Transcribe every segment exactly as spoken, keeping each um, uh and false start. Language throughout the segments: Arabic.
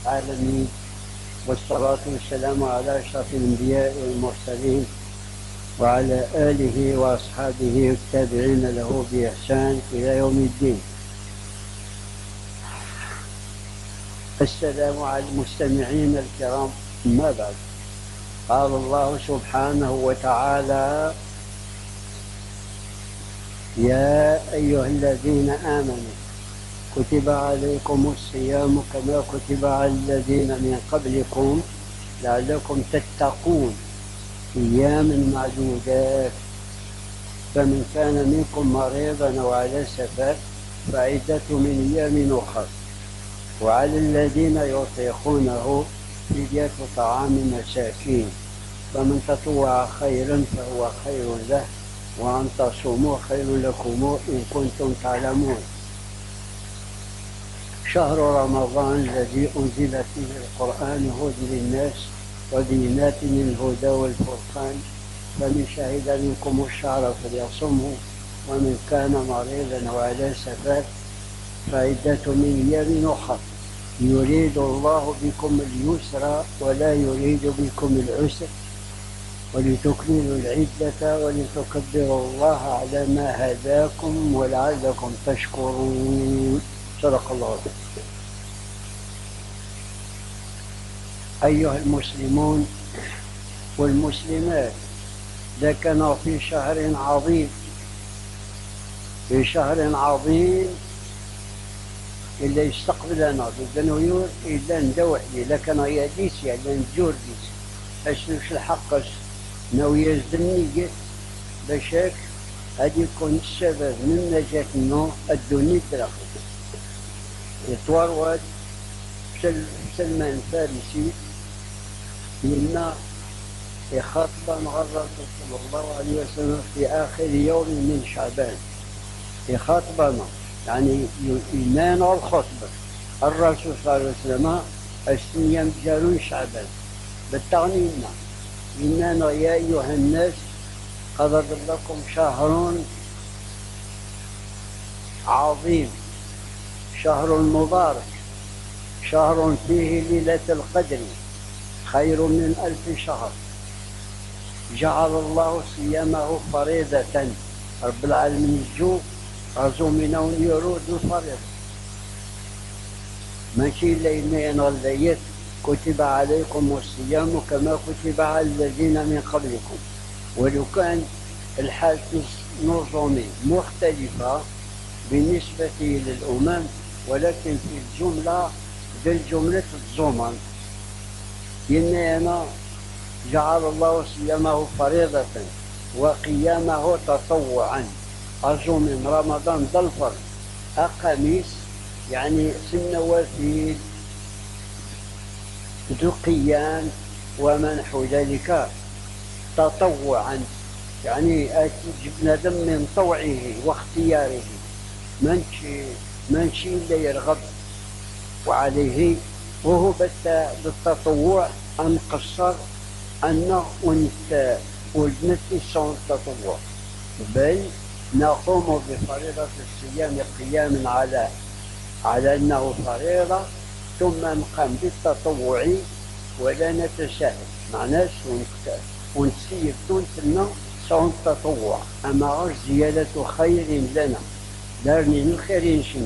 العالمين، والصلاة والسلام على أشرف الأنبياء والمرسلين وعلى آله وأصحابه التابعين له بإحسان إلى يوم الدين. السلام على المستمعين الكرام. ما بعد، قال الله سبحانه وتعالى: يا أيها الذين آمنوا كتب عليكم الصيام كما كتب على الذين من قبلكم لعلكم تتقون أياما معدودات، فمن كان منكم مريضا أو على سفر فعدة من أيام أخر، وعلى الذين يطيقونه فدية طعام مساكين، فمن تطوع خيرا فهو خير له، وأن تصوموا خير لكم إن كنتم تعلمون. شهر رمضان الذي أنزل فيه القرآن هدى للناس وبينات من الهدى والفرقان، فمن شهد منكم الشهر فليصمه، ومن كان مريضا وعلى سفر فعدة من أيام أخر، يريد الله بكم اليسر ولا يريد بكم العسر، ولتكملوا العدة ولتكبروا الله على ما هداكم ولعلكم تشكرون. صدق الله العظيم. أيها المسلمون والمسلمات، ذكرنا في شهر عظيم، في شهر عظيم إلا يستقبلنا بالدنيور إلا ندوح لي لكن يديس إلا نجور ديس أشنوش الحقس ناوي يزدني بشاك هذا يكون السبب من نجاتنا الدنيا الآخرة. يتوارد سلمان الفارسي لما يخاطب مع الرسول صلى الله عليه وسلم في آخر يوم من شعبان، يخاطبنا يعني إيمان الخطبة الرسول صلى الله عليه وسلم السنية مجالون شعبان بالتغنيمة إننا يا أيها الناس قد لكم شهر عظيم، شهر مبارك، شهر فيه ليلة القدر خير من ألف شهر، جعل الله صيامه فريضة. رب العالمين الجو رزومنا ونيرود الفريضة ماشي ليلين والليل. كتب عليكم الصيام كما كتب على الذين من قبلكم، ولو كان الحال نظامي مختلفة بالنسبة للأمم، ولكن في الجملة بالجملة الزمن إننا جعل الله صيامه فريضة وقيامه تطوعا. أرجو من رمضان ظلفر أقاميس يعني سنوافيل ذو قيام ومنحو ذلك تطوعا، يعني جبنا دم من طوعه واختياره، منشي منشي لا يرغب وعليه، وهو بالتطوع أن قصر أن ونتسع التطوع، بل نقوم بفريضة الصيام قياما على على أنه فريضة، ثم نقام بالتطوع ولا نتساهل معناش ونسير تونسنا صوم التطوع، أما غير زيادة خير لنا دارني الخير شنو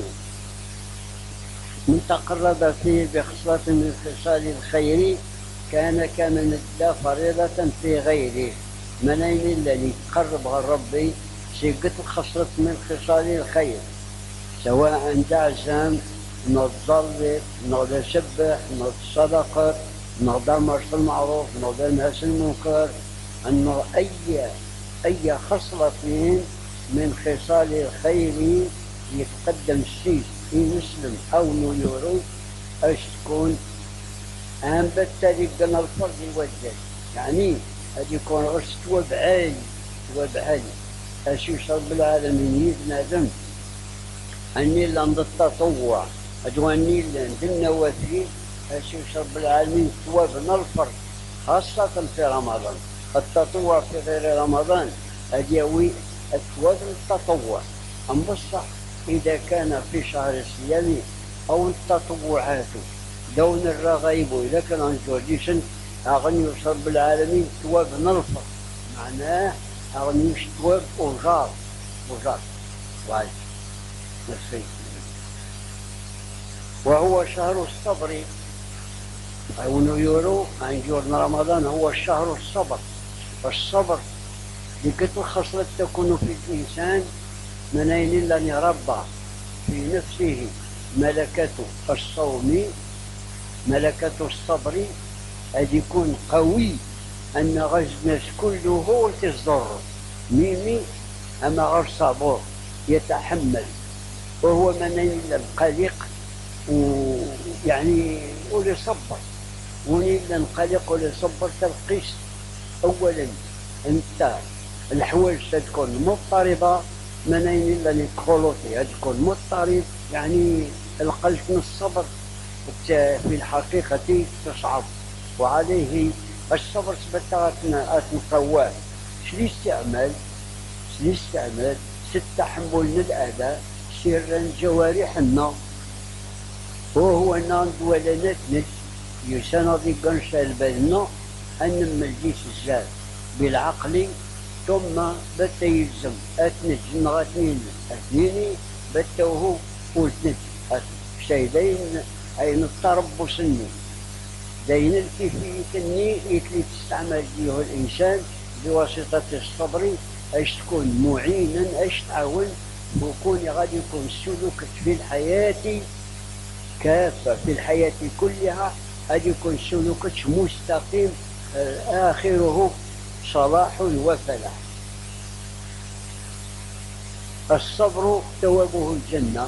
من تقرب فيه بخصلة من خصال الخير كان كمن ادى فريضة في غيره. منين الذي تقرب غير ربي سيقت خصلة من خصال الخير، سواء دعزم نضل نضسبح نضصدق نضمر في المعروف نضنهس المنكر، أن أي أي خصلة من خصال الخير يتقدم الشيء يسلم أو يورو أش تكون أهم بالتالي قلنا الفرد يوجد، يعني هذه يكون غرس توبعالي توبعالي أش يشرب العالمين يدنادم أني لند التطوع أدواني لند النوافل أش يشرب العالمين توابنا الفرد خاصة في رمضان. التطوع في غير رمضان أديوي أتواب التطوع، أم بصح إذا كان في شهر الصيام أو التطوعات دون الرغيب إذا كان أنجوديشن أغني رب العالمين تواب نلفر معناه أغني مش تواب أوجار أوجار واحد نفسي. وهو شهر الصبر أو نيورو عن جورنا رمضان هو شهر الصبر. والصبر لكتل خصلة تكون في الإنسان من أين إلا أن يربى في نفسه ملكة الصوم ملكة الصبر أن يكون قوي أن غز الناس كله هو تزر ميمي أما غير صبور يتحمل وهو من أين إلا القلق ويعني ولا صبر ونيلا نقلق ولا صبر تلقيس. أولا أنت الحوايج تكون مضطربة من أين إلا نيكولوتي تكون مضطرب يعني القلق من الصبر في الحقيقة تصعب وعليه الصبر سبتها أتنقواه. شلي استعمال شلي استعمال ستحمل الأذى سرا جوارحنا وهو ناند ولا نتنج يساندي قنشا البلنا أن ملجيس الزاد بالعقل ثم بتا يلزم أتنج نغتنين أثنيني بتوه وثنج شيدين أين التربص الني دين الكيفية الني يتلي تستعمل فيه الإنسان بواسطة الصبر أش تكون معينا أش تعاون وكون غادي يكون سلوكك في الحياة كافة في الحياة كلها غادي يكون سلوكك مستقيم آخره صلاح وفلاح. الصبر ثوابه الجنة.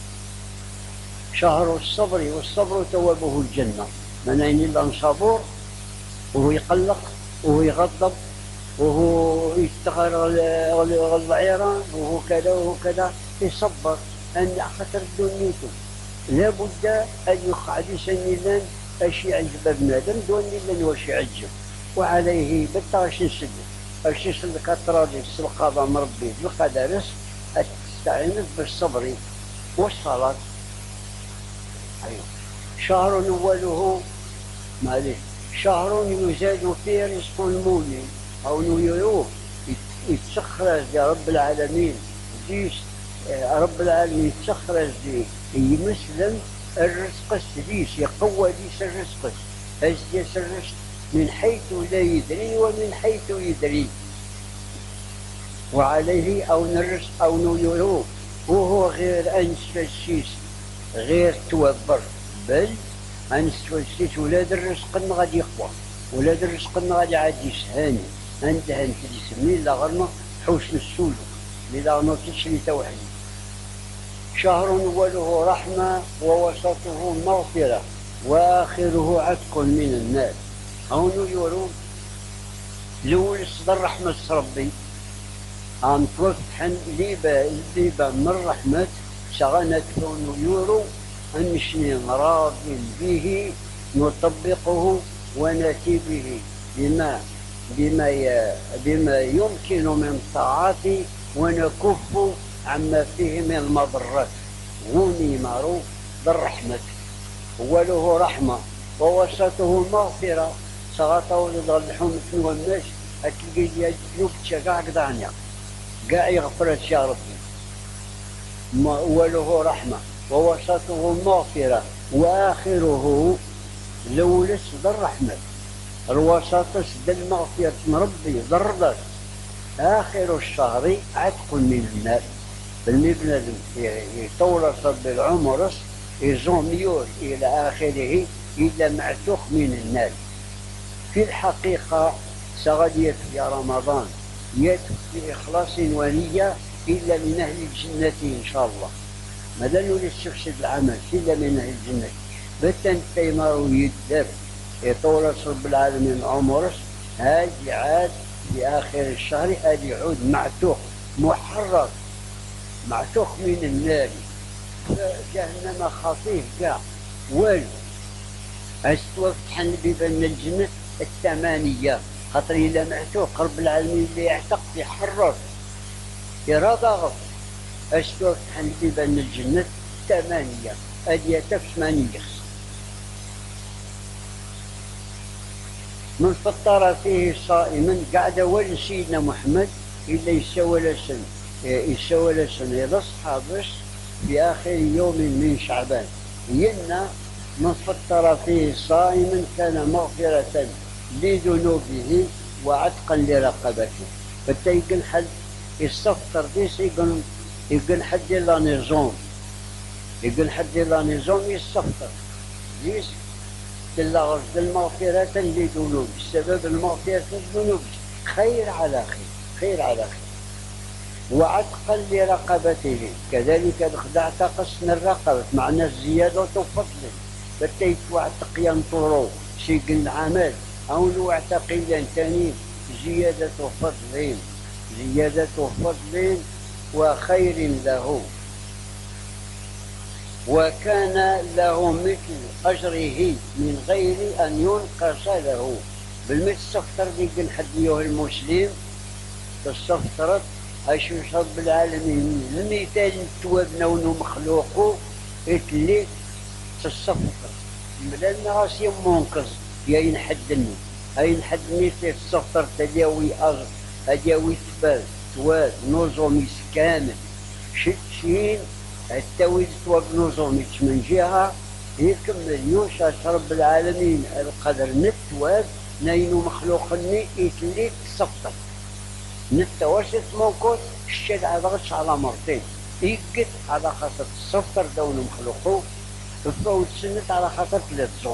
شهر الصبر والصبر ثوابه الجنة. من أين إلا صبور وهو يقلق وهو يغضب وهو يستغر العيران وهو كذا وهو كذا يصبر أن خطر دنيته لابد أن يقعد سنيلا أش يعجب بنادم دون إلا واش يعجب وعليه بالتاش نسد أش يسلك التراضي القضاء مربي بالقدرس تستعين بالصبر والصلاة. أيوه شهر أوله معليش شهر يزاد فيه رزق المؤمن أو نيويو يتسخرج يا رب العالمين ديش رب العالمين يتسخرج دي يمسلم الرزق السديس يقوى ديس الرزق أزديس الرزق من حيث لا يدري ومن حيث يدري وعليه أو الرزق أو نيويو وهو غير أنس الشيس غير توبر بل أنس الشيس ولاد الرزق غادي يقوى ولاد الرزق غادي عاد يسهاني أنت أنت تسمي لا غرمة حوش السولو لا غرمة تشري توحيد. شهر أوله رحمة ووسطه مغفرة وآخره عتق من النار. هون يقولون الأول صدر رحمة ربي عم توفتحن ليبا ليبا من رحمة شغنت كون يورو أنشني راض به نطبقه ونأتي به بما بما بما يمكن من طاعته ونكف عما فيه من المضرات غني معروف بالرحمة. أوله رحمة ووسطه مغفرة صغطه ولد الحومة والناس أتلقي ديال الذنوب كاع قدعنيا كاع يغفرت يا ربي. أوله رحمة ووسطه مغفرة وآخره الأول صدر رحمة الوسط صدر المغفرة من ربي ضربت آخر الشهر عتق من النار. بالمبنى يطول بالعمر يزوميور إلى آخره إلى معتوق من النار. في الحقيقة سغد يكفي رمضان يكفي بإخلاص ونية إلا من أهل الجنة إن شاء الله. ماذا نريد تفسد العمل إلا من أهل الجنة بتن تيمار يدر يطول رب العالمين عمرس هاجي عاد في آخر الشهر هاجي يعود معتوق محرر معتوق من النار. جهنم خطيف كاع والو أستوى فتحن بيبان الجنة الثمانية خاطر إلا معتوق رب العالمين اللي يعتق يحرر إرادة غف أستوى فتحن بيبان الجنة الثمانية أدية ثمانية من فطر فيه صائما قاعد أول سيدنا محمد إلا يسوى لسن يسوى لسن يلصحى بس في آخر يوم من شعبان ينا من فطر فيه صائما كان مغفرة لذنوبه وعتقا لرقبته. حتى يقول حد يستفطر ديس يقول يقول حد لا نظام يقول حد لا نظام يستفطر ديس تلا غرض المغفرة لذنوب السبب المغفرة الذنوب خير على خير خير على خير وعتقا لرقبته كذلك اعتق اسم الرقبة معنى الزيادة فضل حتى يتوعتق ينطرو شيء العمل أو لو اعتقيا ثاني زيادة فضل زيادة فضل وخير له وكان له مثل أجره من غير أن ينقص له. بالمتستفطر ديك الحد أيها المسلم تستفطرت أش رب العالمين المثال توابنا ونو مخلوقه اتلي تستفطر بلا راسي منقص يا ينحدني أي ينحدني تستفطر تداوي أجر أداوي ثبات تواد نظم كامل شتشين التويل تواب نظم من جهة يكمل يوشى رب العالمين القدر نتواب نينو مخلوقني يتلي تستفطر نتوسط موكوت الشرع ضغط على مرتين يقت على خاطر الصفر دون مخلوقه فوت سنت على خاطر ثلاث زون.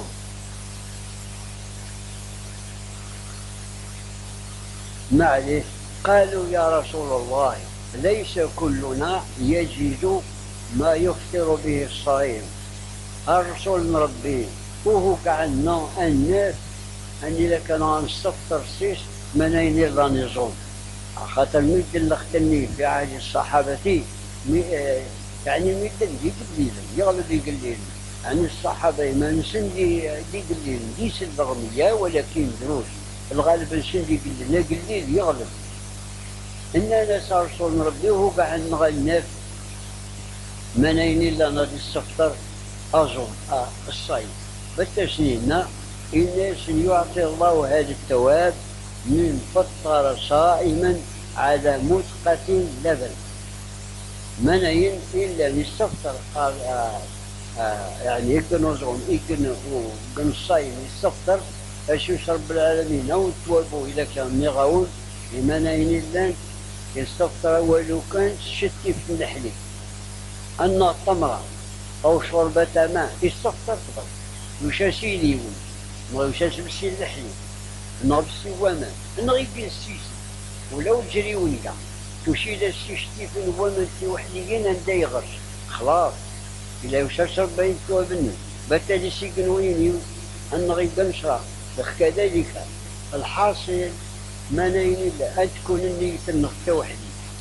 معليش قالوا يا رسول الله ليس كلنا يجد ما يفطر به الصائم. الرسول من ربي وهو كعنا الناس اني لك انا نستفطر سيس منين لا نظام خاطر ميد اللي في عهد الصحابة مي يعني ميد دي قليل يغلب يقليل عن الصحابة ما نسن دي دي قليل دي سد رمية ولكن دروس الغالب نسن دي قليل لا قليل يغلب. إننا صار رسول من ربي وهو قاعد نغنف منين إلا نادي السفطر أظن آه الصيد بالتسنينا الناس يعطي الله هذا الثواب من فطر صائما على مسقة لبن منين إلا يستفطر آه آه آه يعني يكن نظام يكن يكن الصائم يستفطر اش رب العالمين أو توابوا إذا كان يغاون منين إلا يستفطر ولو كان شتي في النحلي أن تمرة أو شربة ماء يستفطر طبعا يشاسي ليون ويشاسي بسي اللحلي نغبسي وما نغيبين السيسي ولو جري ونقع تشيل السيشتي في الومن في وحديين اندا يغرس خلاص إلا يشاس ربين توابني بالتالي سيقنوين النغيب نشرع كذلك الحاصل ما نين إلا أن تكون النية النغتة وحدي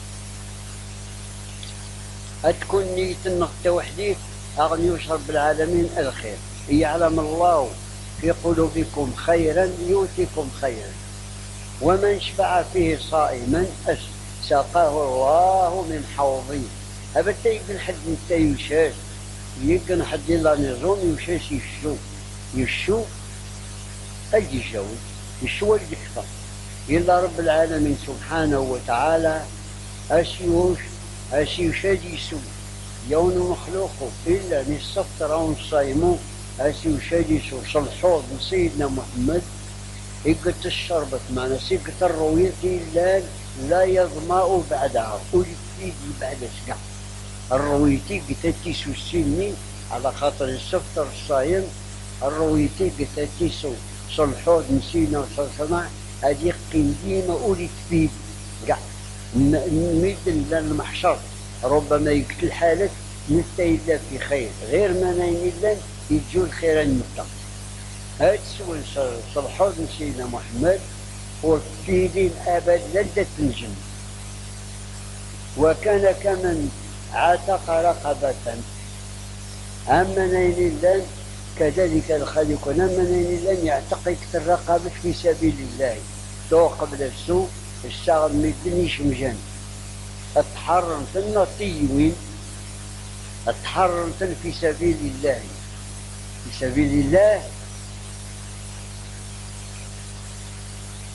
أتكون نية النغتة وحدي أغني رب العالمين الخير يعلم الله في قلوبكم خيرا يؤتكم خيرا ومن شفع فيه صائما ساقاه الله من حوضه. أبدا يقن حد نتا يشاش يقن حد لا نظام يشاش يشو يشو أجي جاوي يشو الكفر إلا رب العالمين سبحانه وتعالى أسيوش أسيوشاد يسو يون مخلوقه إلا نستفطر أو نصايمو أسيوشاد يسو صلحوض سيدنا محمد إقت الشربت معنا سيقت الرويتي لا لا يظمأ بعدها ويجي بعد سقع الرويتي قتتيسو السني على خاطر السفطر الصايم الرويتي قتتيسو صلحوض نسينا صلحنا هذه قيمة أولي تفيد قاع ميدن للمحشر ربما يقتل حالك نتا في خير غير ما نيلان يجو الخير المتقى. هاد سوى صلحوض سيدنا محمد وفيدين أبد لدة الجنة وكان كمن عتق رقبة أما نيلان كذلك الخالق أما نيلان يعتق الرقبة في سبيل الله تو قبل السوء الشغل ميدنيش مجان اتحرم النطيوين اتحرم في سبيل الله في سبيل الله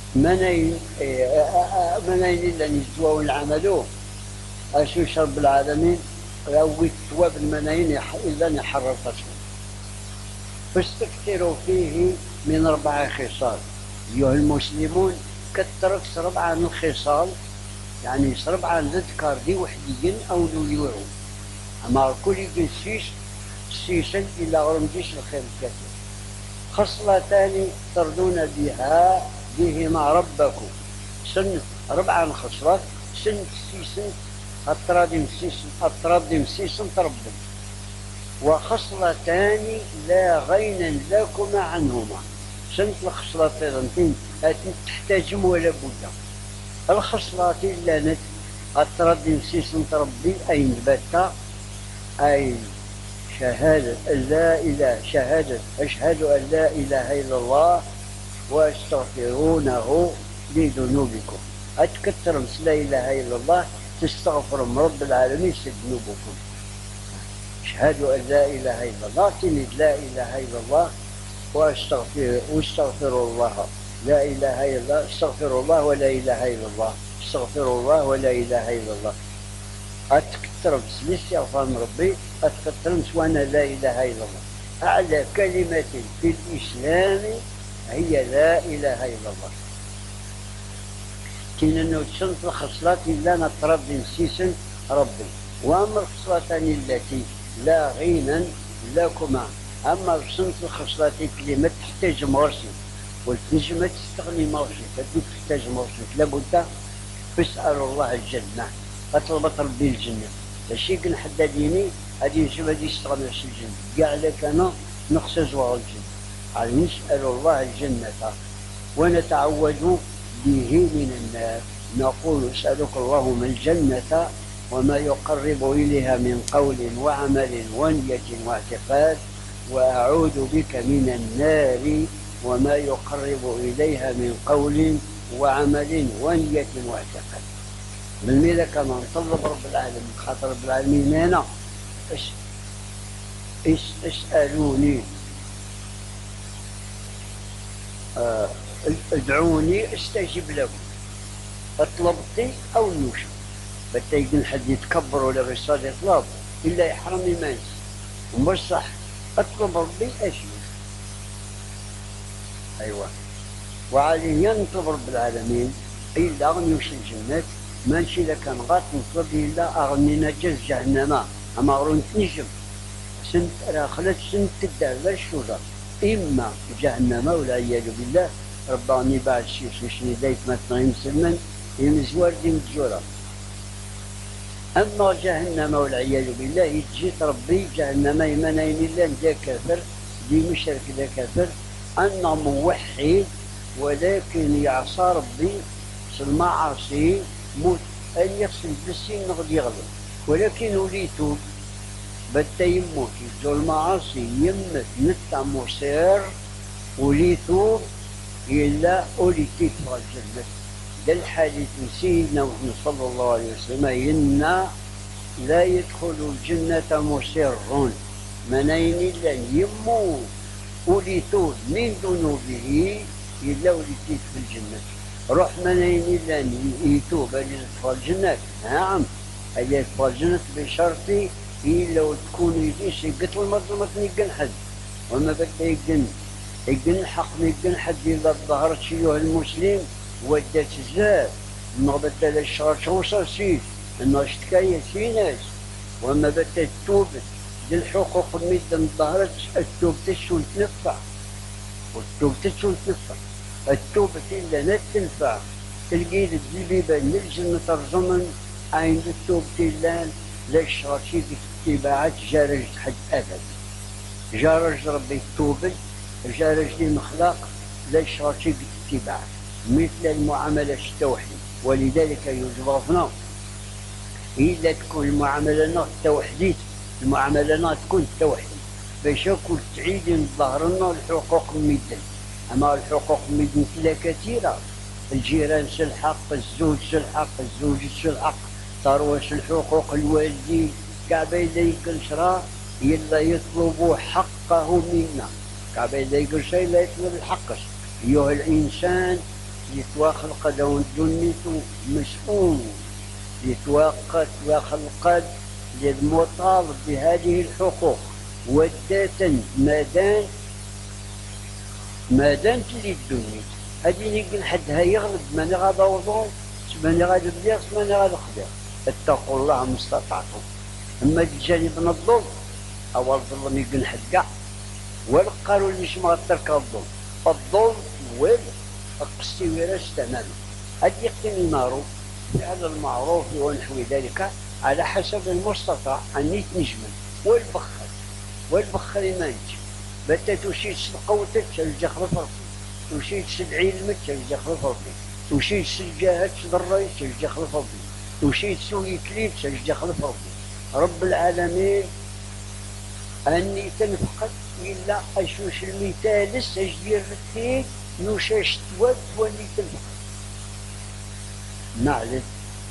منين منين اللي نجدوا العملوا أشو رب العالمين رويت تواب المناين إلا نحررته فاستكثروا فيه من أربع خصال أيها المسلمون كثرت ربعة من الخصال يعني ربعة نذكر دي وحديا أو نليوعوا أما كل سيس سيسا إلا غرمجيش الخير الكثير خصلتان ترضون بها بهما ربكم سن ربعة خصلات سن سيسن التراضي مسيسن التراضي مسيسن تربم وخصلتان لا غنى لكما عنهما سنت الخصلتين تحتاجم ولا بد الخصلتين لانت التراضي مسيسن تربي أي نبتا أي شهادة أن لا إله شهادة أشهد أن لا إله إلا الله واستغفرونه لذنوبكم أتكثر لا إله إلا الله تستغفر من رب العالمين ذنوبكم أشهد أن لا إله إلا الله تلد لا إله إلا الله وأستغفر واستغفر الله لا إله إلا الله استغفر الله ولا إله إلا الله استغفر الله ولا إله إلا الله أتكثر بسلسي أفهم ربي أتكثر وأنا لا إله إلا الله أعلى كلمة في الإسلام هي لا إله إلا الله كنا نوتشن في الخصلات إلا نطرد نسيسن ربي وأما الخصلتان التي لا غنى لكما أما الصنف الخصلات كلمة تحتاج مرسي والتنجمة تستغني مرسي فتوك تحتاج مرسي لابد فاسأل الله الجنة أطلبت ربي الجنة ماشي كنحدديني هادي نجم هادي يستغنى في الجنة كاع لك أنا نقصى زوار الجنة يعني نسأل الله الجنة ونتعوذ به من النار نقول اسألك اللهم الجنة وما يقرب إليها من قول وعمل ونية واعتقاد وأعوذ بك من النار وما يقرب إليها من قول وعمل ونية واعتقاد بالميلة كما نطلب رب العالمين خاطر رب العالمين هنا اسألوني آه ادعوني استجب لكم اطلبتي او نوش بتيجي حد يتكبر ولا غير صاد يطلب الا يحرم الماس ومصح اطلب ربي اشيء ايوه وعليه ينطلب رب العالمين الا اغنيوش الجنات ماشي الا كان غات نطلب الا اغني نجز جهنم اما غرون تنجم سنت راه خلت سنت تدار لا الشجر اما جهنم والعياذ بالله رباني بعد شي شي دايت مثلا مسلمن يمزور دي متجورة أما جهنم والعياذ بالله يجيت ربي جهنم يمنين إلا دا كافر دي مشرك دا كافر أنا موحد ولكن يعصى ربي في المعاصي موت أن يغسل بالسين نغد يغلب ولكن وليتو بدا يموت يجو المعاصي يمت نتع مصير وليتو إلا أوليتيت في الجنة ده الحديث سيدنا محمد صلى الله عليه وسلم إن لا يدخل الجنة مسرون منين إلا يموت أوليتوه من ذنوبه إلا أوليتيت في الجنة روح منين إلا يتوب أن يدخل الجنة نعم أن يدخل الجنة بشرط إلا تكون يديش يقتل المظلمة يقن حد وما بدا يقن يقن الحق يقن حد إذا ظهرت أيها المسلم ودات الزاد نغبت على الشهر شوصة سيف انه اشتكاية في ناس وما بدا التوبة دي الحقوق ميدا ظهرت التوبة تشون تنفع والتوبة تشون تنفع التوبة إلا لا تنفع تلقي الزبيبة نلجم ترجمن عند التوبة إلا لا الشهر شي في اتباعات جارج حد أبد جارج ربي التوبة جارج لي مخلاق لا الشهر شي في اتباعات مثل المعاملة التوحيد ولذلك يجبرنا إلا تكون المعاملة التوحيد المعاملة تكون التوحيد باش كل تعيد ظهرنا الحقوق المدن أما الحقوق المدن كلها كثيرة الجيران سلحق الزوج سلحق الزوجة سلحق تروش الحقوق الوالدين كعبة يديك شرا إلا يطلبوا حقه منا كعبة يديك شيء لا يطلب الحق أيها الإنسان يتواخل دون دنيتو مسؤول، يتوقت وخلقت للمطالب بهذه الحقوق وداتا مادان مادان اللي دنيت هذه يقول حدها يغلب ماني غادا وضوء ماني غادا بليغ ماني غادا خبير. اتقوا الله ما استطعتم. اما الجانب من الظلم اول الظلم يقول حد كاع ولا قالوا ليش ما ترك الظلم. الظلم وين اقصي وراش تماما. هذه يقتل المعروف فعل المعروف ونحو ذلك على حسب المستطاع ان يتنجمل والبخل والبخل ما ينجم. بتا توشي تسد قوتك تلجا خلف ربي، توشي تسد علمك تلجا خلف ربي، توشي تسد جاهك تسد الراي تلجا خلف ربي، توشي تسوي كليب تلجا خلف ربي. رب العالمين اني تنفقد الا اشوش المثالس اجدير الثيك نوشاش تود واني تنفقد نعلم.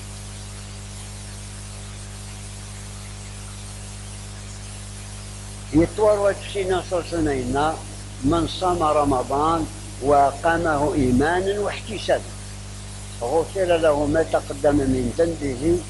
يطور وتشينا صلصنينا من صام رمضان وقامه ايمانا واحتسابا غفر له ما تقدم من ذنبه.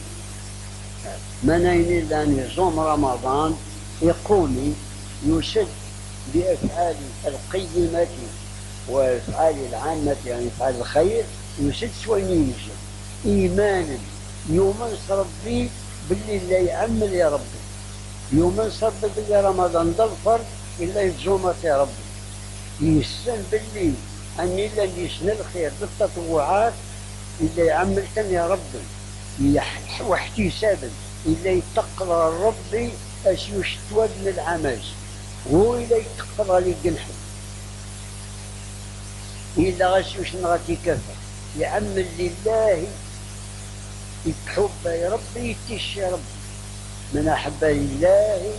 منين لان يصوم رمضان يقوم يسد بافعال القيمه وافعال العامه يعني افعال الخير يسد سوينيجا ايمانا يومن ربي باللي لا يعمل يا ربي يوم صب باللي رمضان ضلفر الا يتزومت يا ربي يسن باللي اني الا اللي يسن الخير بالتطوعات الا يعملتن يا ربي واحتسابا الا يتقرى ربي اش يشتوى من العماج هو الا يتقرى لي جنحه الا غاش يشنغتي كفى يعمل لله يتحب يا ربي يتش يا ربي. من أحب لله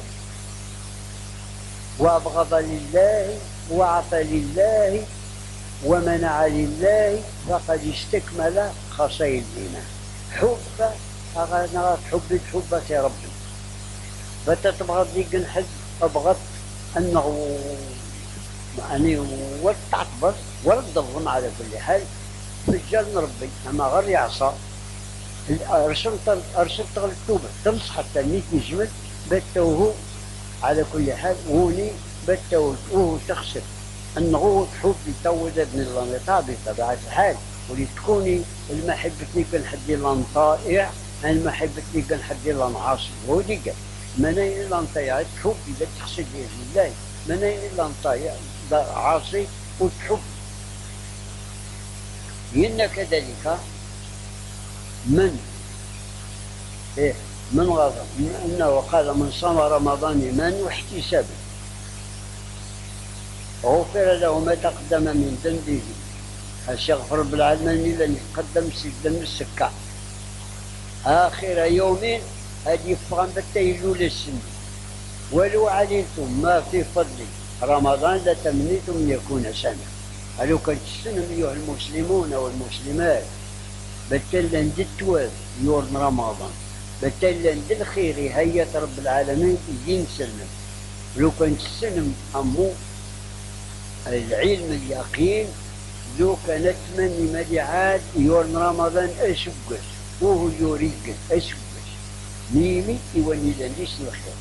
وأبغض لله وعطى لله ومنع لله فقد استكمل خصائص الإيمان. حب أنا تحب تحبك يا ربي فتتبغض لي نحب أبغض أنه يعني وتعتبر ولا تظلم على كل حال فجر ربي أما غير يعصى. ارسلت ارسلت التوبه تنصح حتى نيت نجمد بتوه على كل حال هوني بتوه وهو تخسر انه تحب يتوض ابن الله بطبيعه الحال ولتكوني المحبتني كان حد الله طائع المحبتني كان حد الله عاصي هو دي قال منين الله طائع تحب اذا تخسر لله منين الله طائع عاصي وتحب. إن كذلك من إيه من غضب انه قال من صام رمضان ايمانا واحتسابا غفر له ما تقدم من ذنبه. الشيخ رب العالمين لن يقدم سجن السكع اخر يوم هذه فغن بالتيلول السن ولو علمتم ما في فضل رمضان لتمنيتم ان يكون سنه. هلو كانت السنه ايها المسلمون والمسلمات بتلا ندي التواب يوم رمضان بتلا ندي الخير هيئة رب العالمين يدين سلم لو كانت السلم أمو العلم اليقين لو كانت من مدعات يوم رمضان أشبكش وهو يوريك أشبكش ميمي يوني لنديس الخير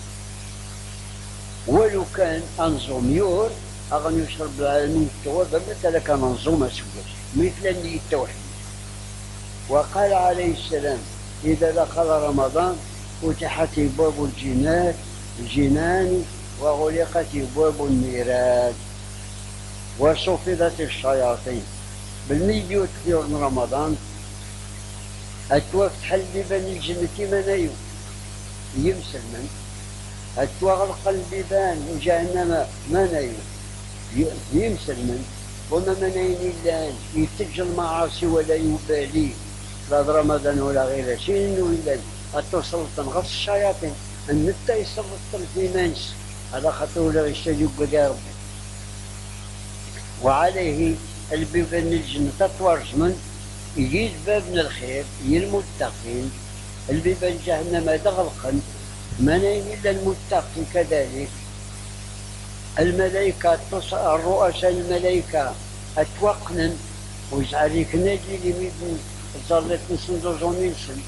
ولو كان أنظم يور أغني رب العالمين التواب مثل كان أنظم أشبكش مثل اللي التوحيد. وقال عليه السلام إذا دخل رمضان فتحت أبواب الجنان الجنان وغلقت أبواب النيران وصفدت الشياطين. بالميديو في رمضان أتوفتح البيبان الجنة منايو يمسلمن أتوغلق البيبان وجهنم منايو يمسلمن وما منين إلا يتج المعاصي ولا يبالي لا رمضان ولا غير شيء ولا أتوصل تنغص الشياطين أن نتا يسلط في ناس على خاطر ولا يشتجوا يا ربي. وعليه البيبان الجنة تطورج من يجيز باب من الخير للمتقين البيبان جهنم تغلقا منين إلا المتقي كذلك. الملائكة الرؤساء الملائكة أتوقنن ويجعلك ناجي لميدن ظلت نسندو زونيلسن.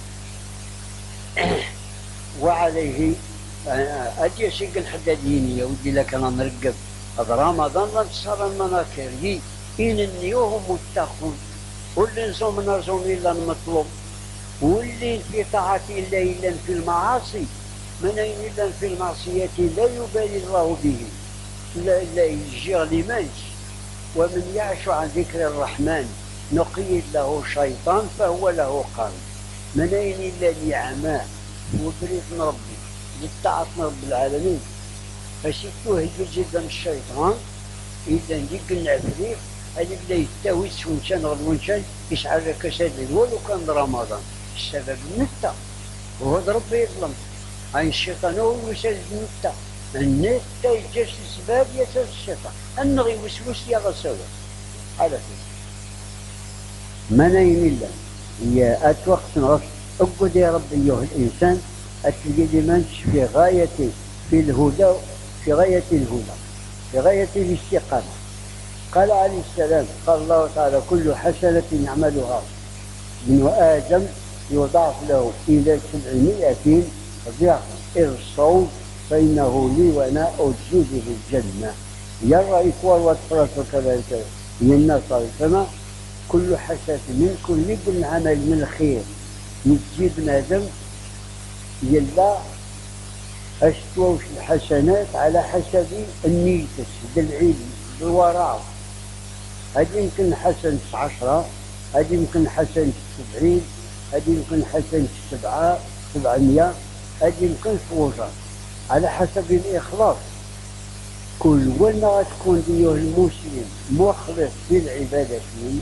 وعليه أجي شيء الحداديني يا ودي لك أنا نرقب هذا رمضان صار المناكر هي إن النيوهم متخون واللي نصوم نرجون إلا المطلوب واللي في طاعة الله إلا في المعاصي من أين إلا في المعصية لا يبالي الله به لا لا يجي لمنش. ومن يعش عن ذكر الرحمن نقيد له شيطان فهو له قرن. من أين إلا ليعماه وبريد من ربي للطاعة من رب العالمين فشتوه جدا الشيطان إذا ديك العفريت هذا بدا يتاوي سونشان غير ونشان يشعل لك سادين ولو كان رمضان السبب النتا وهذا ربي يظلم. هاي الشيطان هو يساس النتا النتا يجاش السباب يساس الشيطان أنه يوسوس يا سوا على كده. من أين إلا هي أتوقت نغف أقعد يا رب أيها الإنسان أتلقي منش في غاية في الهدى في غاية الهدى في غاية الاستقامة. قال عليه السلام قال الله تعالى كل حسنة يعملها ابن آدم يضاعف له إلى سبعمائة ضعف إذ الصوم فإنه لي وأنا أجزي به الجنة. يرى إخوان والثلاثة كذلك هي الناس صلى الله عليه وسلم كل حسنة من كل ابن عمل من الخير يجي ابن آدم يلا أشتوش الحسنات على حسب النيتس بالعلم بالوراء. هذه يمكن حسنة عشرة هذه يمكن حسنة سبعين هذه يمكن حسنة سبعة سبعمية هذه يمكن فوجة على حسب الإخلاص. كل وين تكون أيها المسلم مخلص في العبادة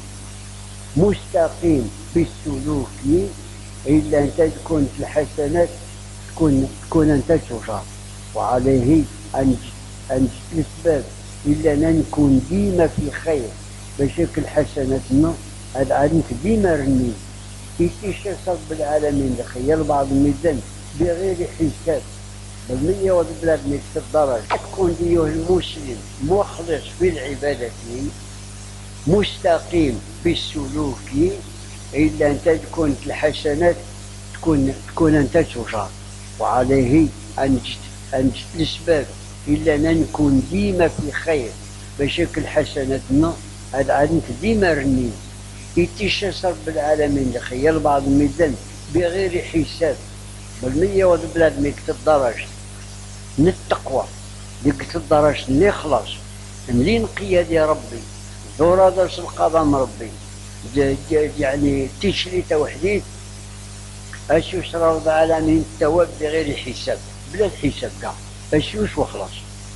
مستقيم في السلوك إلا أنت تكون في الحسنات تكون تكون أنت تشرع. وعليه أن أن الأسباب إلا أن نكون ديما في خير بشكل حسناتنا هذا عليك ديما رنين يتيشى رب العالمين لخير بعض الميزان بغير حساب بالمية وبالبلاد مية الدرجة. تكون أيها المسلم مخلص في العبادة مستقيم في السلوك إلا أنت تكون في الحسنات تكون تكون أنت تشرع. وعليه أن أن الأسباب إلا أن نكون ديما في خير بشكل حسناتنا هذا عليك ديما رنين يتيشى رب العالمين لخير بعض الميزان بغير حساب بالمية والبلاد مية الدرجة من التقوى ديك الدرجة اللي خلاص منين قياد يا ربي دور درس القضاء من ربي يعني تشري توحيد اش يشرى رب العالمين التواب بغير حساب بلا الحساب كاع اش وخلاص.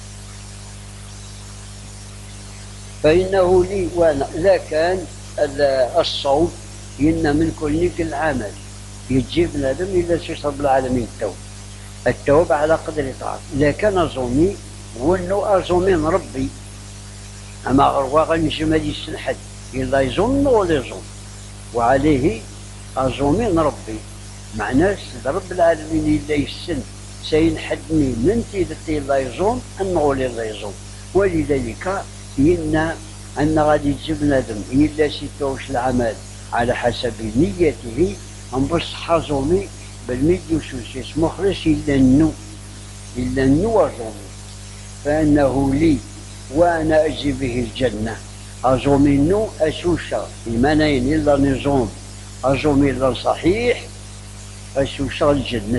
فإنه لي وأنا لا كان الصوم إن من كل العمل يجيب بنادم إلا رب العالمين التوب التوب على قدر طاعته. إذا كان أزومي وأنه أزومي من ربي أما أرواق نجم هذه السنحد إلا يظن ولا يظن. وعليه أزومي من ربي معناه رب العالمين إلا يسن سينحدني من تيدتي إلا يظن أنه لا يظن. ولذلك إن أن غادي يجيب بنادم إلا سيتوش العمل على حسب نيته أم بصحة زومي بالميديو سوسيس مخلص إلا النو إلا النو أزومي فإنه لي وأنا أجزي به الجنة. أزومي النو أسوشا إيمانين إلا نظام أزومي إلا صحيح أسوشا الجنة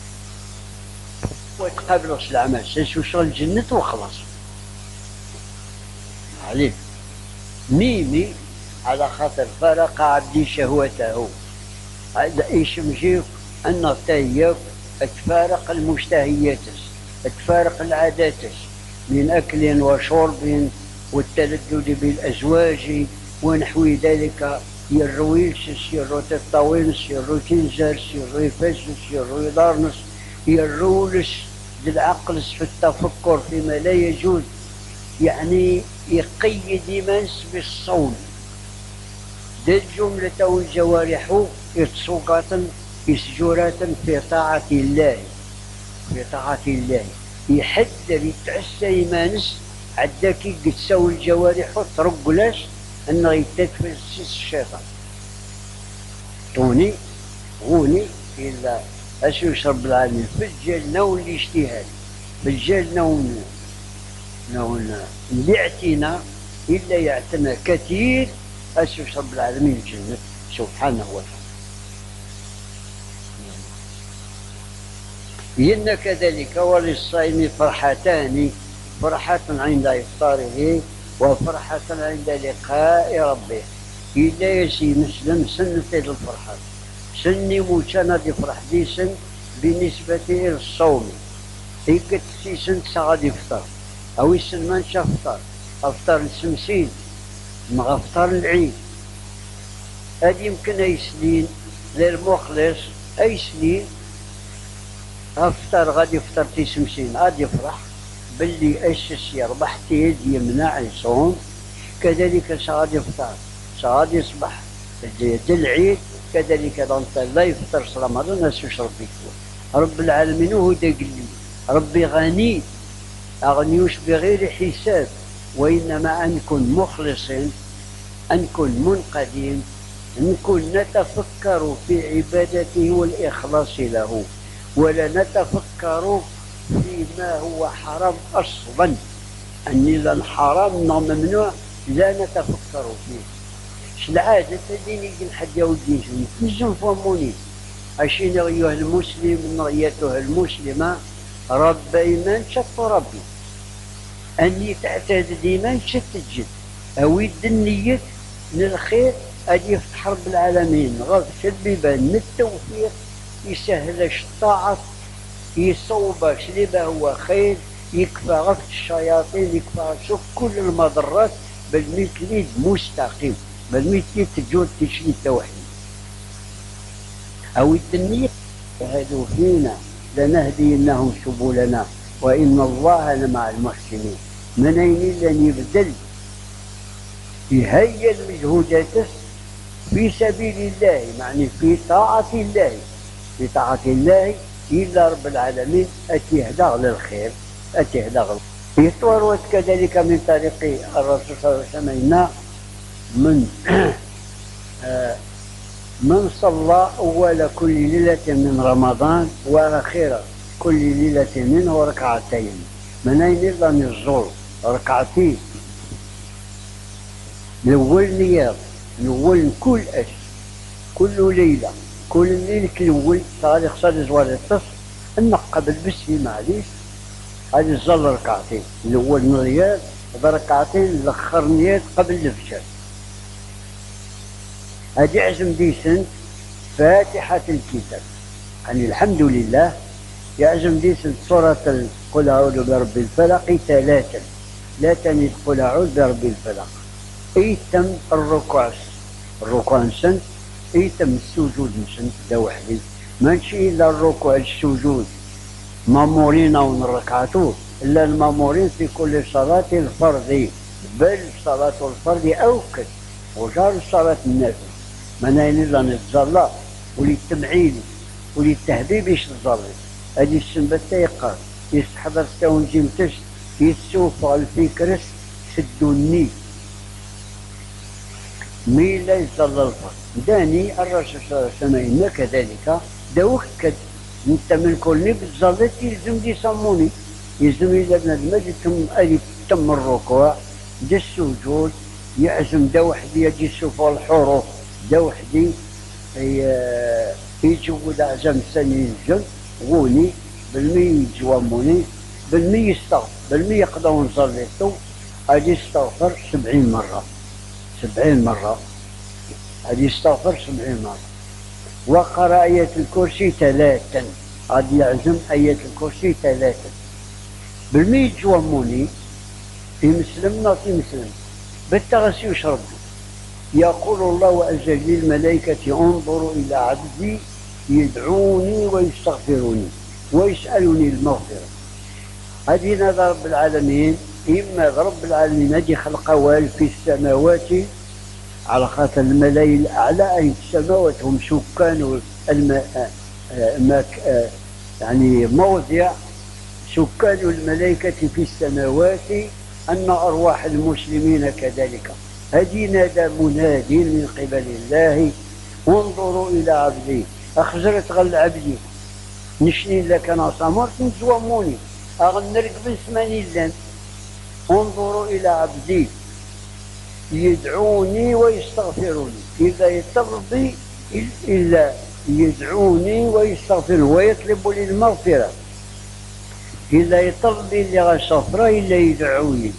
ويتقابلوا العمل أسوشا الجنة وخلاص عليه. ميمي على خاطر فرق عبدي شهوته هذا ايش مجيب ان تايب تفارق المشتهيات تفارق العادات من اكل وشرب والتلذذ بالازواج ونحو ذلك. يرويلس يرو تطاوينس يرو تنزرس يرو يفسس يرو يضارنس يرولس للعقل في التفكر فيما لا يجوز يعني يقيد منس بالصوم ذي الجملة والجوارح يتسوقات يسجورات في طاعة الله في طاعة الله يحذر يتعسى يمانس عداك تسوي الجوارح ترقلاش أن يتدفل سيس الشيطان توني غوني إلا أش يشرب العالمين في الجنة واللي اجتهاد في الجنة ون نون اللي اعتنا إلا يعتنى كثير أش يشرب العالمين الجنة سبحانه وتعالى. إن كذلك وللصائم فرحتان، فرحة عند إفطاره وفرحة عند لقاء ربه. إلا يسي مسلم سن في الفرحة سني موتانا دي فرح دي سن بالنسبة إلى الصوم هيك تسي سن غادي يفطر أو يسن ما نشاف فطر أفطر السمسين مع أفطار العيد. هذا يمكن أي سنين للمخلص أي سنين أفطر غادي يفطر في سمسين غادي يفرح باللي أسس يربح تيد يمنع يصوم. كذلك سغادي يفطر سغادي يصبح ديال العيد كذلك دونت لا يفطر رمضان الناس يشرب يكون رب العالمين هو دا قال لي ربي غني أغنيوش بغير حساب، وإنما أنكن مخلصين أنكن منقدين نكون نتفكر في عبادته والإخلاص له ولا نتفكر فيما هو حرام أصلا. أني لا الحرام ممنوع لا نتفكر فيه. العادة تديني الحد يا ودي نجم فهموني عشان أيها المسلم أيتها المسلمة رب إيمان شط ربي أني تعتاد الإيمان شت الجد أويد النية من الخير أدي يفتح رب العالمين غفش البيبان من التوفيق يسهل الطاعة يصوبك لما هو خير يكفى غفش الشياطين يكفى شوف كل المضرات بالمثل مستقيم بالمثل تجود تشري التوحيد أو الدنيا هادو فينا لنهدينهم سبلنا وإن الله لمع المحسنين. من أين لن يبذل يهيئ المجهودات في سبيل الله يعني في طاعة الله في طاعة الله إلا رب العالمين أتيهدى للخير أتيهدى يطور كذلك من طريق الرسول صلى الله عليه وسلم من من صلى أول كل ليلة من رمضان وآخر كل ليلة منه ركعتين. من أين أيضا الزور ركعتين الأول نياض الأول كل أش كل ليلة كل ليلة الأول صار يخسر زوال التص النقبل بسي معليش هذه الزل ركعتين الأول نياض بركعتين الأخر نياض قبل الفجر. هذه عزم ديسنت فاتحة الكتاب يعني الحمد لله يعزم ديسنت سورة قل أعوذ برب الفلق ثلاثا لا تند قل أعوذ برب الفلق. ايتم الركوع الركوع نسنت ايتم السجود نسنت دا وحدي ماشي إلا الركوع السجود مامورين أو نركعتو إلا المامورين في كل صلاة الفرض بل صلاة الفرض أوكد وجار صلاة النافلة. من أين إلا نتزلى وللتمعين وللتهذيب إيش تزلي هذه السنبة تيقظ يستحضر ستونجي متش يتسوف على الفكرس سدوني مين لا يزل الفرد داني الرسول صلى الله عليه وسلم كذلك دوكد انت من كل نبي تزلت يلزم دي صموني يلزم إذا بنادم تم أدي تم الركوع دي السجود يعزم دا وحدي يجي يشوف الحروف دا وحدي يجود عزم ثاني الجن غوني بالمي يجواموني بالمي يستغفر بالمي يقدرون نصليتو أدي يستغفر سبعين مرة سبعين مرة أدي يستغفر سبعين مرة. وقرأ آية الكرسي ثلاثا أدي يعزم آية الكرسي ثلاثا بالمي يجواموني في مسلم ما في مسلم بالتغسي يشرب. يقول الله عز وجل للملائكة انظروا إلى عبدي يدعوني ويستغفروني ويسألني المغفرة. هذه نظر رب العالمين إما رب العالمين هذه خلق وال في السماوات على خاطر الملايين الأعلى أي السماوات هم سكان الماء يعني موضع سكان الملائكة في السماوات أن أرواح المسلمين كذلك هذه نادى مناد من قبل الله انظروا إلى عبدي أخزرت غل عبدي نشني لك أنا صامرت نتواموني أغنرقب سماني لن انظروا إلى عبدي يدعوني ويستغفروني إذا يطلب إلا يدعوني ويستغفروني ويطلب لي المغفرة إلا يطلب لي غصفرة إلا يدعوني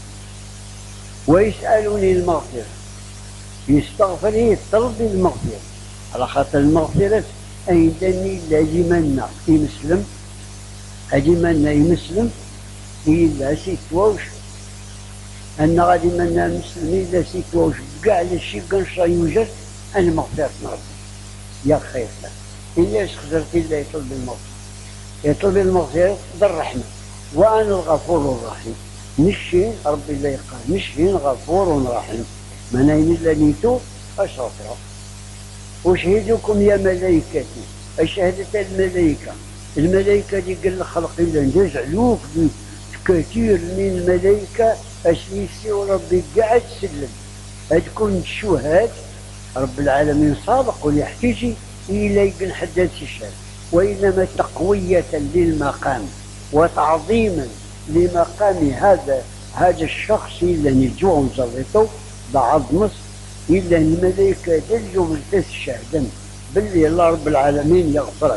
ويسألوني المغفرة يستغفرني يطلب المغفرة على خاطر المغفرة أيدني إلا يمنى يمسلم أجمنا يمسلم إلا سيتوش أن غادي منا مسلم إلا سيتوش كاع الشيء كنشا يوجد أنا مغفرة ربي يا خير إلا خزرت إلا يطلب المغفرة يطلب المغفرة بالرحمة وأنا الغفور الرحيم نشين ربي لا يقال نشين غفور رحيم منين إلا نيتو أشرفها أشهدكم يا ملائكتي أشهدت الملائكة الملائكة اللي قال الخلق إلا نجعلوك كثير من الملائكة أشيسي وربي قاعد تسلم هتكون الشهاد رب العالمين صادق ويحتاج إلى نحدد الشهاد وإنما تقوية للمقام وتعظيما لمقام هذا هذا الشخص إلا نجوع مزلطه بعظمص إلا الملائكة دلجوا ملتس باللي الله رب العالمين يغفر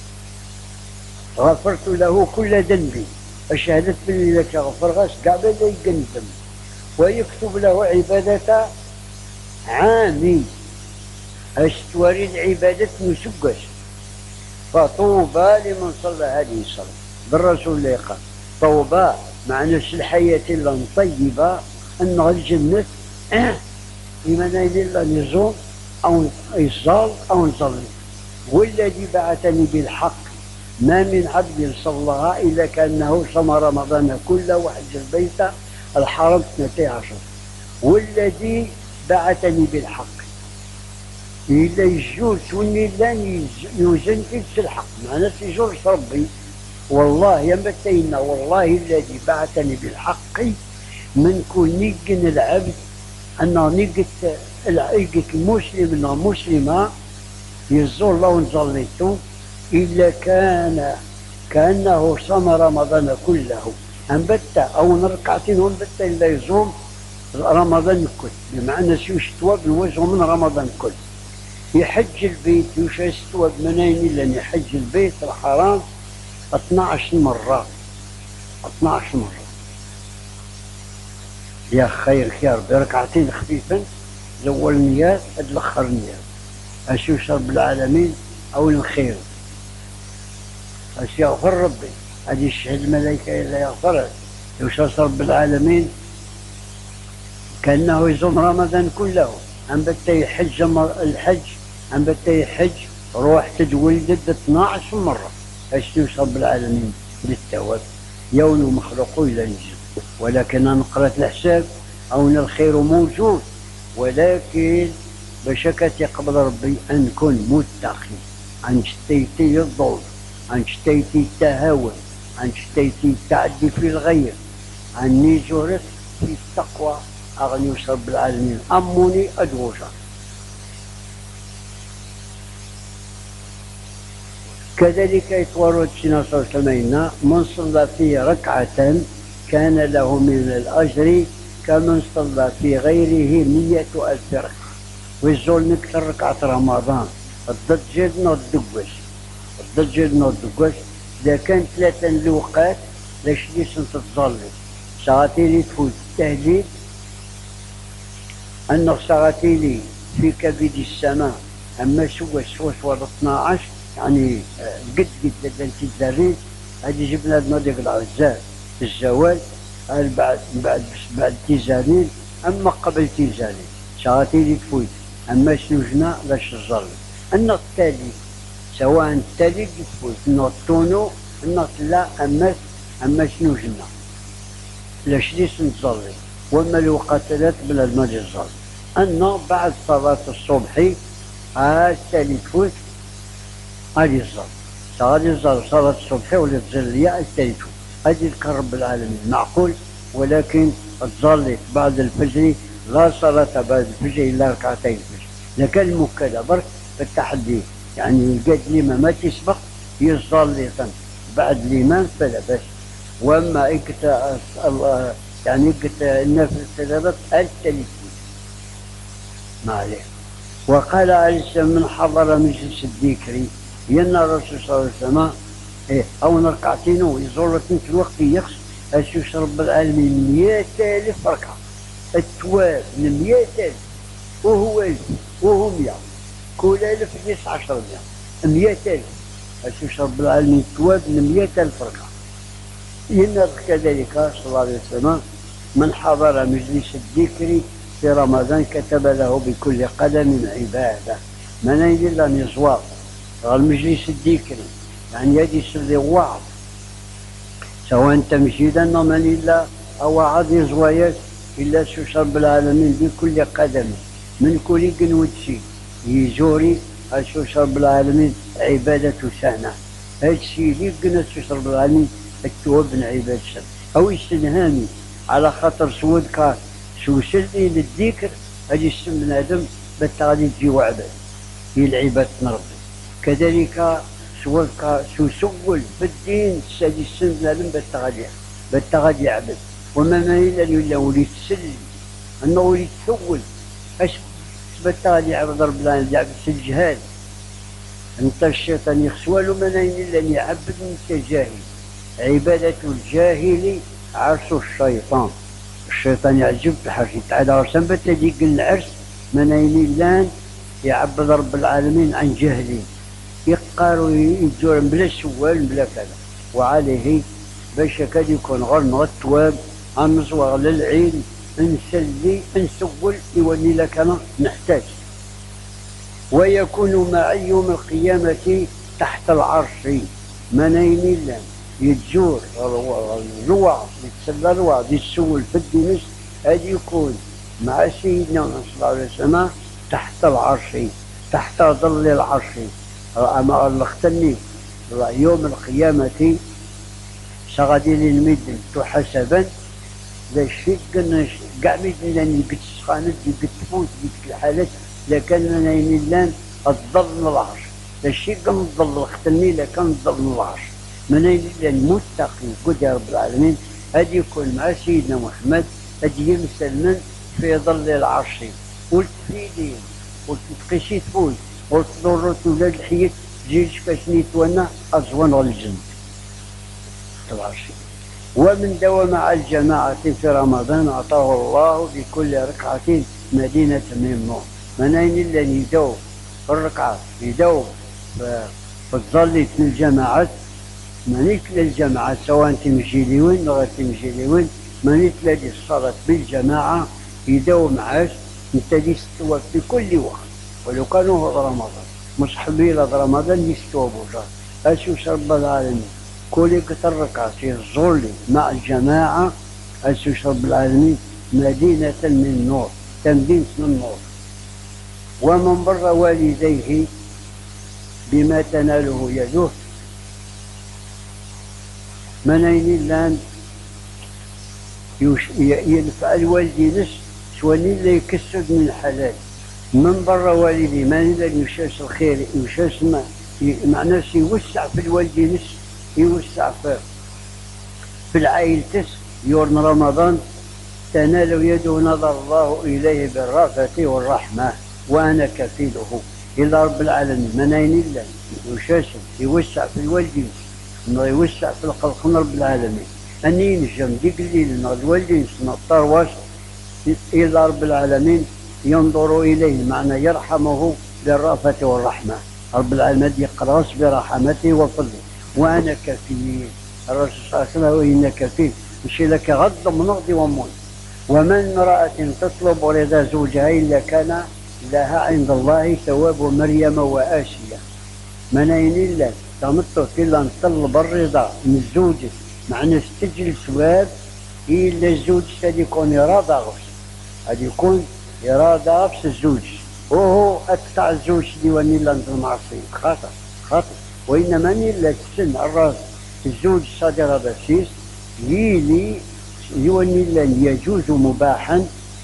غفرت له كل ذنبي أشهدت باللي لك يغفر غاس كاع بدا يقندم ويكتب له عبادة عامي اش توارد عبادة مسقس فطوبى لمن صلى هذه الصلاة بالرسول اللي قال طوبى معنى الحياة إلا طيبة أن الجنة لمن إلا نزول أو إصال أو نصلي والذي بعثني بالحق ما من عبد صلى إلا كأنه صام رمضان كله وحج البيت الحرم اثنتي عشر والذي بعثني بالحق إلا يجوز وني لان يوزن في الحق معناه يجوز ربي والله يمتينا والله الذي بعثني بالحق من كون نيجن العبد أنه نيجت العيقة مسلم أو مسلمة يزور الله ونصليته إلا كان كأنه صام رمضان كله أنبت أو نركعتين ونبت إلا يصوم رمضان كله بمعنى سيستوى بالوزن من رمضان كله يحج البيت وش يستوى بمنين إلا يحج البيت الحرام اثنعش مرة اثنعش مرة يا خير خير بركعتين خفيفا الأول نيات الأخر نيات أش يشرب العالمين أو الخير أش يغفر ربي هذه الشهد الملائكة إلا يغفرها يشرب رب العالمين كأنه يصوم رمضان كله أم بتا يحج الحج أم بتا يحج روح تتولد اثنعش مرة أش يشرب العالمين بالتواب يوم مخلوق إلى نجم ولكن أنا قرأت الحساب أو أن الخير موجود ولكن بشكة يقبل ربي أن نكون متقي عن شتيتي الظلم عن شتيتي التهاون عن شتيتي التعدي في الغير عن نيجورس في التقوى أغني رب العالمين أموني أدوجا كذلك يتورد سنة صلى الله عليه وسلم من صلى في ركعة كان له من الأجر كمن صلى في غيره مية ألف ركعة ويزول نكثر ركعة رمضان الضجر نودقوش الضجر نودقوش إذا كان ثلاثة الوقات لاش ليش تتظلل ساعتين تفوت التهديد أنه ساعتين في كبد السماء أما سوى سوى سوى اثناعش يعني قد قد انت الزريد هذه جبنا المضيق العزال الزوال بعد بعد بعد تيزانين اما قبل تيزانين شغاتي تفوت اما شنوجنا باش تظل النط التالي سواء التالي تفوت النط تونو النط لا اما اما شنوجنا لاش ليش نتظلي وما الوقتلات بلا الماضي الظل انه بعد صلاة الصبح ها التالي تفوت هذه الظل هذه الظل صلاة الصبح ولا تزلية التالي تفوت هذه رب العالمين معقول ولكن تظلت بعد الفجر لا صلاة بعد الفجر إلا ركعتين الفجر. إذا كان المكة برك بالتحدي يعني قد الإمام ما تسبق يصلي بعد الإمام فلا بأس. وأما إكت الله يعني إكت النفس تدرت التلفين ما عليه. وقال عليه السلام من حضر مجلس الذكر ين الرسول صلى الله عليه وسلم إيه أو ركعتين ويزور في الوقت يخص أشوف رب العالمين مئة ألف ركعة التواب من مئة ألف وهو ألف وهو مئة كل ألف تسعة عشر مئة مئة ألف أشوف رب العالمين التواب من مئة ألف ركعة. ين كذلك صلى الله عليه وسلم من حضر مجلس الذكر في رمضان كتب له بكل قدم عبادة. من أين إلا نزوار المجلس الذكري يعني يدي سر وعظ سواء تمشيدا من إلا أو عظ زوايات إلا سوس رب العالمين بكل قدم من كل قنوتسي يزوري سوس رب العالمين عبادة سنة. هذا الشيء اللي قلنا سوس رب العالمين التوب من عبادة سنة أو يستنهاني على خاطر سودك سوسلني للذكر هذه السم بنادم بالتغادي تجي وعباد هي العبادة ربي. كذلك سولك سوسول في الدين هذه السم بنادم بالتغادي بالتغادي عبد. وما ما إلا إلا وليت تسلي أنه وليت تسول اش بالتغادي عبد رب العالمين يعبد الجهاد. أنت الشيطان يخسوال وما إلا أن يعبد من جاهل. عبادة الجاهل عرس الشيطان. الشيطان يعجب الحاجة تعالى ورسم بتديق العرس من أين اللان يعبد رب العالمين عن جهلين يقاروا يجور بلا سوال بلا كذا. وعليه باش كاد يكون غير نغتواب نزوغ للعين نسلي نسول يولي لك أنا نحتاج. ويكون معي يوم القيامة تحت العرش من أين اللان يتجور الوعظ يتسلى الوعظ يتسول في الدنيا هذا يكون مع سيدنا صلى الله عليه وسلم تحت العرش تحت ظل العرش. أما الاختني يوم القيامة سغادي للمدن تحسبا لا شيء قلنا كاع مدن قد سخانت قد تفوت ديك الحالات لكان من اللان الظل العرش لا شيء كان الظل الاختني لكان الظل العرش. من أين المتقي قد يا رب العالمين هذا يكون مع سيدنا محمد هذا يمثل في ظل العرش. قلت في دين قلت تقيسي تفوز قلت ضرورة ولاد الحياة جيش كاشني تونا أزوان الجنة العرش. ومن دوى مع الجماعة في رمضان أعطاه الله بكل ركعة مدينة من النور. من أين اللي يدوب الركعة يدوب في الظل في الجماعات مانيك للجماعة سواء تمشي لي وين ولا تمشي لي وين مانيك لدي الصلاة بالجماعة يداوم معاش انت دي تستوى في كل وقت. ولو كانوا هو رمضان مصحبي لهذا رمضان يستوى بوجار أشوف رب العالمين كل قطر ركعة يزور مع الجماعة أشوف رب العالمين مدينة من نور تمدينة من نور. ومن بر والديه بما تناله يده من أين اللان ينفع الوالدي نس سواني اللي يكسد من الحلال من بر والدي من اللي يشاس الخير يشاس ما معناه يوسع في الوالدي نس يوسع في في العائلة تس يورن رمضان تنال يده نظر الله إليه بالرأفة والرحمة وأنا كفيله إلا رب العالمين. من أين اللان يشاس يوسع في الوالدي نس انه يوسع في الخلق من رب العالمين اني نجم ديك الليل الوالدين نطر واش الى رب العالمين ينظر اليه معنى يرحمه بالرأفة والرحمة. رب العالمين يقراص برحمته وفضله وانا كفيل. الرسول صلى الله عليه وسلم وإن كفيل مشي لك غض من غض ومن. ومن امرأة تطلب رضا زوجها الا كان لها عند الله ثواب مريم وآسيا. من أين إلا تمطر كلا نطلب الرضا من الزوج معنى استجل سواب إلا الزوج هذا يكون إرادة غفص هذا يكون إرادة غفص الزوج وهو أقطع الزوج ديواني إلا نظل معصية خاطر خاطر وإنما إلا السن الراس الزوج صادر بسيس ليلي يواني إلا يجوز مباحا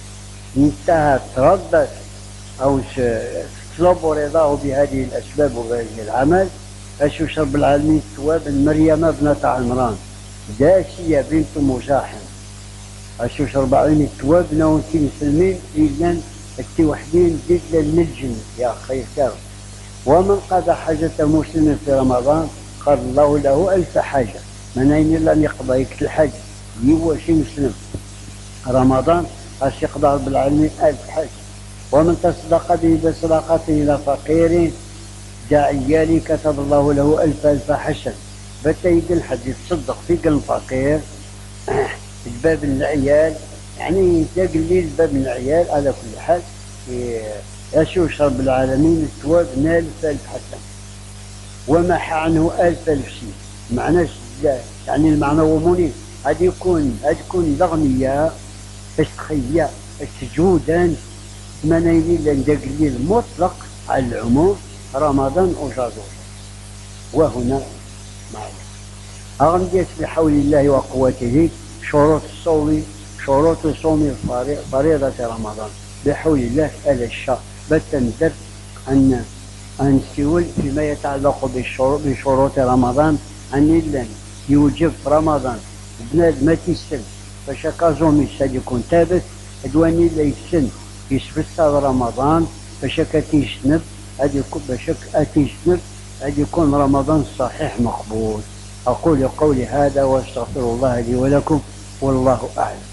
انتهى تربص أو تطلب رضاه بهذه الأسباب وبهذه العمل. أشوش رب العالمين الثواب مريم ابنة عمران داسية بنت مزاحم. أشوش رب العالمين الثواب نونتي مسلمين إلا أتي وحدين جدا للجنة يا خير كرم. ومن قضى حاجة مسلم في رمضان قضى الله له ألف حاجة. من أين إلا أن يقضى يكتل الحج يوا شي مسلم رمضان أش يقضى رب العالمين ألف حاجة. ومن تصدق به بصدقة إلى فقير داعيالي كتب الله له ألف ألف حسن. بتيد الحج يتصدق في قلب فقير الباب العيال يعني تقليل باب العيال على كل حال يشوش رب العالمين الثواب نال ألف حسن ومحى عنه ألف ألف شيء. معناش يعني المعنى ومني هذا يكون هذا يكون الأغنياء السخية السجودان منايلين لندقليل مطلق على العموم رمضان أجازوج. وهنا معنا أغنيت بحول الله وقوته شروط الصوم شروط صوم فريضة رمضان بحول الله على الشاء بتندر أن أن سيول فيما يتعلق بشروط رمضان أن إلا يوجب في رمضان بناد ما تيسن باش كازومي ساد يكون تابت أدواني إلا يسن يسبت رمضان باش كتيجنب هذا يكون باش أتيجنب هذا يكون رمضان صحيح مقبول. أقول قولي هذا وأستغفر الله لي ولكم والله أعلم.